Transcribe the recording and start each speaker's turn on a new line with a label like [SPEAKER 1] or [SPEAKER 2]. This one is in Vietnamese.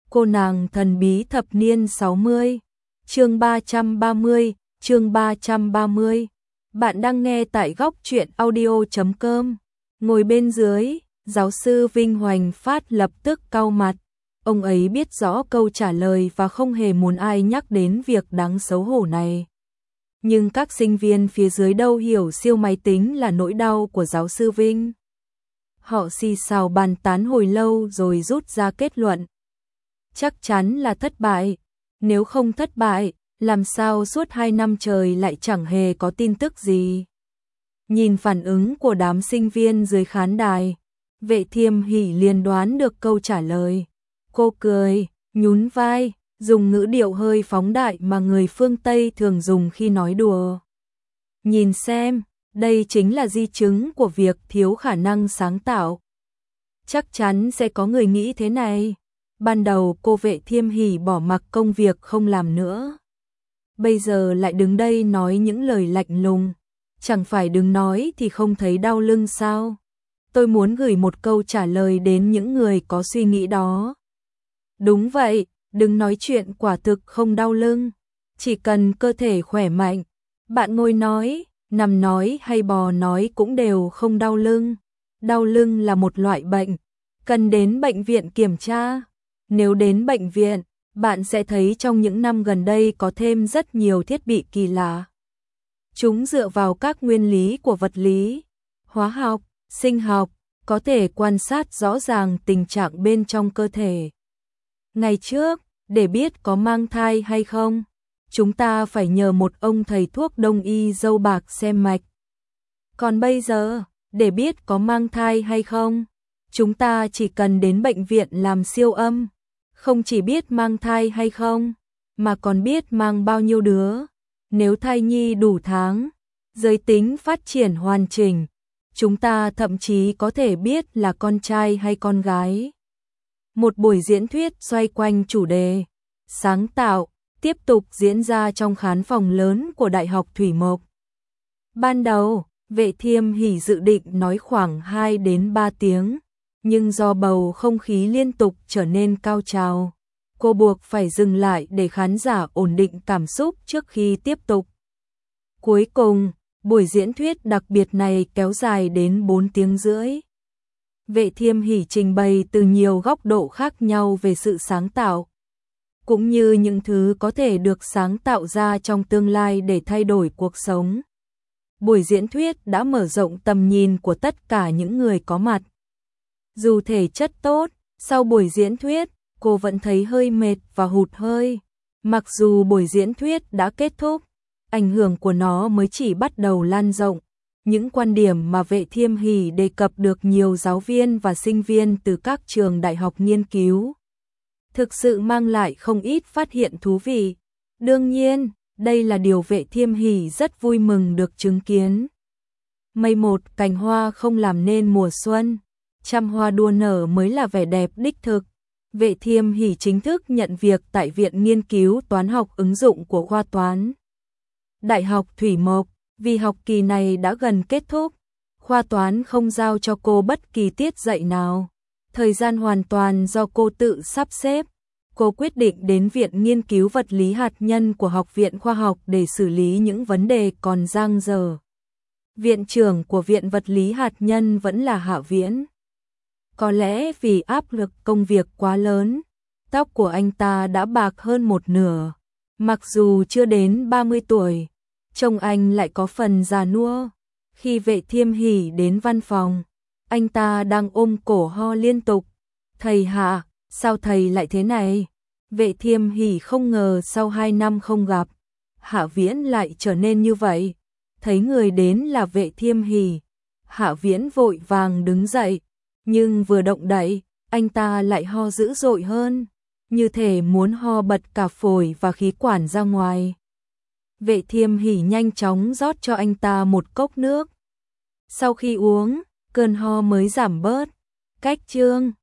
[SPEAKER 1] Cô nàng thần bí thập niên 60. Chương 330, chương 330. Bạn đang nghe tại góc truyện audio.com. Ngồi bên dưới, giáo sư Vinh Hoành Phát lập tức cau mặt. Ông ấy biết rõ câu trả lời và không hề muốn ai nhắc đến việc đáng xấu hổ này. Nhưng các sinh viên phía dưới đâu hiểu siêu máy tính là nỗi đau của giáo sư Vinh. Họ xì xào bàn tán hồi lâu rồi rút ra kết luận. Chắc chắn là thất bại. Nếu không thất bại, làm sao suốt 2 năm trời lại chẳng hề có tin tức gì. Nhìn phản ứng của đám sinh viên dưới khán đài, Vệ Thiêm Hỷ liền đoán được câu trả lời. Cô cười, nhún vai, dùng ngữ điệu hơi phóng đại mà người phương Tây thường dùng khi nói đùa. Nhìn xem, đây chính là di chứng của việc thiếu khả năng sáng tạo. Chắc chắn sẽ có người nghĩ thế này. Ban đầu cô Vệ Thiêm Hỷ bỏ mặc công việc không làm nữa. Bây giờ lại đứng đây nói những lời lạnh lùng. Chẳng phải đừng nói thì không thấy đau lưng sao? Tôi muốn gửi một câu trả lời đến những người có suy nghĩ đó. Đúng vậy, đừng nói chuyện quả thực không đau lưng. Chỉ cần cơ thể khỏe mạnh, bạn ngồi nói, nằm nói hay bò nói cũng đều không đau lưng. Đau lưng là một loại bệnh, cần đến bệnh viện kiểm tra. Nếu đến bệnh viện, bạn sẽ thấy trong những năm gần đây có thêm rất nhiều thiết bị kỳ lạ. Chúng dựa vào các nguyên lý của vật lý, hóa học, sinh học, có thể quan sát rõ ràng tình trạng bên trong cơ thể. Ngày trước, để biết có mang thai hay không, chúng ta phải nhờ một ông thầy thuốc đông y râu bạc xem mạch. Còn bây giờ, để biết có mang thai hay không, chúng ta chỉ cần đến bệnh viện làm siêu âm. Không chỉ biết mang thai hay không, mà còn biết mang bao nhiêu đứa. Nếu thai nhi đủ tháng, giới tính phát triển hoàn chỉnh, chúng ta thậm chí có thể biết là con trai hay con gái. Một buổi diễn thuyết xoay quanh chủ đề sáng tạo tiếp tục diễn ra trong khán phòng lớn của Đại học Thủy Mộc. Ban đầu, Vệ Thiêm Hỷ dự định nói khoảng 2 đến 3 tiếng. Nhưng do bầu không khí liên tục trở nên cao trào, cô buộc phải dừng lại để khán giả ổn định cảm xúc trước khi tiếp tục. Cuối cùng, buổi diễn thuyết đặc biệt này kéo dài đến 4 tiếng rưỡi. Vệ Thiêm Hỷ trình bày từ nhiều góc độ khác nhau về sự sáng tạo, cũng như những thứ có thể được sáng tạo ra trong tương lai để thay đổi cuộc sống. Buổi diễn thuyết đã mở rộng tầm nhìn của tất cả những người có mặt. Dù thể chất tốt, sau buổi diễn thuyết, cô vẫn thấy hơi mệt và hụt hơi. Mặc dù buổi diễn thuyết đã kết thúc, ảnh hưởng của nó mới chỉ bắt đầu lan rộng. Những quan điểm mà Vệ Thiêm Hỷ đề cập được nhiều giáo viên và sinh viên từ các trường đại học nghiên cứu. Thực sự mang lại không ít phát hiện thú vị. Đương nhiên, đây là điều Vệ Thiêm Hỷ rất vui mừng được chứng kiến. Mây một cành hoa không làm nên mùa xuân. Trăm hoa đua nở mới là vẻ đẹp đích thực. Vệ Thiêm Hỷ chính thức nhận việc tại Viện Nghiên cứu Toán học ứng dụng của khoa toán Đại học Thủy Mộc. Vì học kỳ này đã gần kết thúc, khoa toán không giao cho cô bất kỳ tiết dạy nào. Thời gian hoàn toàn do cô tự sắp xếp. Cô quyết định đến Viện Nghiên cứu Vật lý Hạt nhân của Học viện Khoa học để xử lý những vấn đề còn dang dở. Viện trưởng của Viện Vật lý Hạt nhân vẫn là Hạ Viễn. Có lẽ vì áp lực công việc quá lớn, tóc của anh ta đã bạc hơn một nửa. Mặc dù chưa đến 30 tuổi, trông anh lại có phần già nua. Khi Vệ Thiêm Hỷ đến văn phòng, anh ta đang ôm cổ ho liên tục. Thầy Hạ, sao thầy lại thế này? Vệ Thiêm Hỷ không ngờ sau 2 năm không gặp, Hạ Viễn lại trở nên như vậy. Thấy người đến là Vệ Thiêm Hỷ, Hạ Viễn vội vàng đứng dậy. Nhưng vừa động đậy, anh ta lại ho dữ dội hơn, như thể muốn ho bật cả phổi và khí quản ra ngoài. Vệ Thiêm Hỷ nhanh chóng rót cho anh ta một cốc nước. Sau khi uống, cơn ho mới giảm bớt. Cách chương